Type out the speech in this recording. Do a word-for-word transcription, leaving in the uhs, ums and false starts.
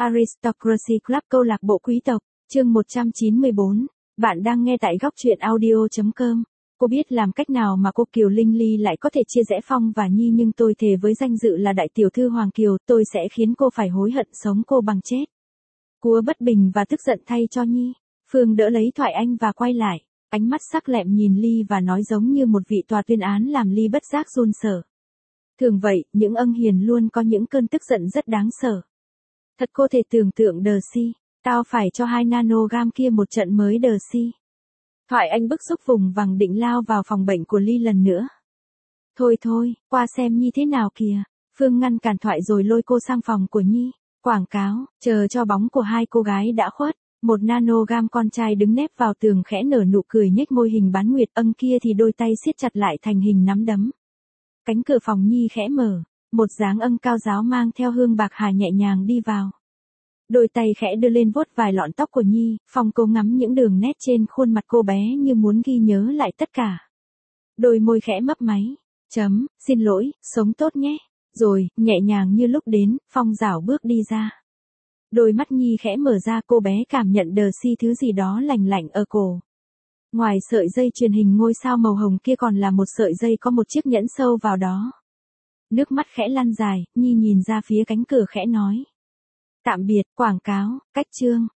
Aristocracy Club câu lạc bộ quý tộc, chương một trăm chín mươi bốn. Bạn đang nghe tại góc truyện audio chấm com. Cô biết làm cách nào mà cô Kiều Linh Ly lại có thể chia rẽ Phong và Nhi, nhưng tôi thề với danh dự là đại tiểu thư Hoàng Kiều, tôi sẽ khiến cô phải hối hận sống cô bằng chết. Cúa bất bình và tức giận thay cho Nhi. Phương đỡ lấy thoại anh và quay lại, ánh mắt sắc lẹm nhìn Ly và nói giống như một vị tòa tuyên án làm Ly bất giác run sợ. Thường vậy, những ân hiền luôn có những cơn tức giận rất đáng sợ. Thật cô thể tưởng tượng đờ si, tao phải cho hai nanogam kia một trận mới đờ si. Thoại anh bức xúc vùng vằng định lao vào phòng bệnh của Ly lần nữa. Thôi thôi, qua xem Nhi thế nào kìa. Phương ngăn cản Thoại rồi lôi cô sang phòng của Nhi. Quảng cáo, chờ cho bóng của hai cô gái đã khuất. Một nanogam con trai đứng nép vào tường khẽ nở nụ cười nhếch môi hình bán nguyệt, ân kia thì đôi tay siết chặt lại thành hình nắm đấm. Cánh cửa phòng Nhi khẽ mở, một dáng ân cao giáo mang theo hương bạc hà nhẹ nhàng đi vào. Đôi tay khẽ đưa lên vuốt vài lọn tóc của Nhi, Phong cố ngắm những đường nét trên khuôn mặt cô bé như muốn ghi nhớ lại tất cả. Đôi môi khẽ mấp máy, chấm, xin lỗi, sống tốt nhé. Rồi, nhẹ nhàng như lúc đến, Phong rảo bước đi ra. Đôi mắt Nhi khẽ mở ra, cô bé cảm nhận đờ si thứ gì đó lành lạnh ở cổ. Ngoài sợi dây truyền hình ngôi sao màu hồng kia còn là một sợi dây có một chiếc nhẫn sâu vào đó. Nước mắt khẽ lăn dài, Nhi nhìn ra phía cánh cửa khẽ nói. Tạm biệt, quảng cáo, cách chương.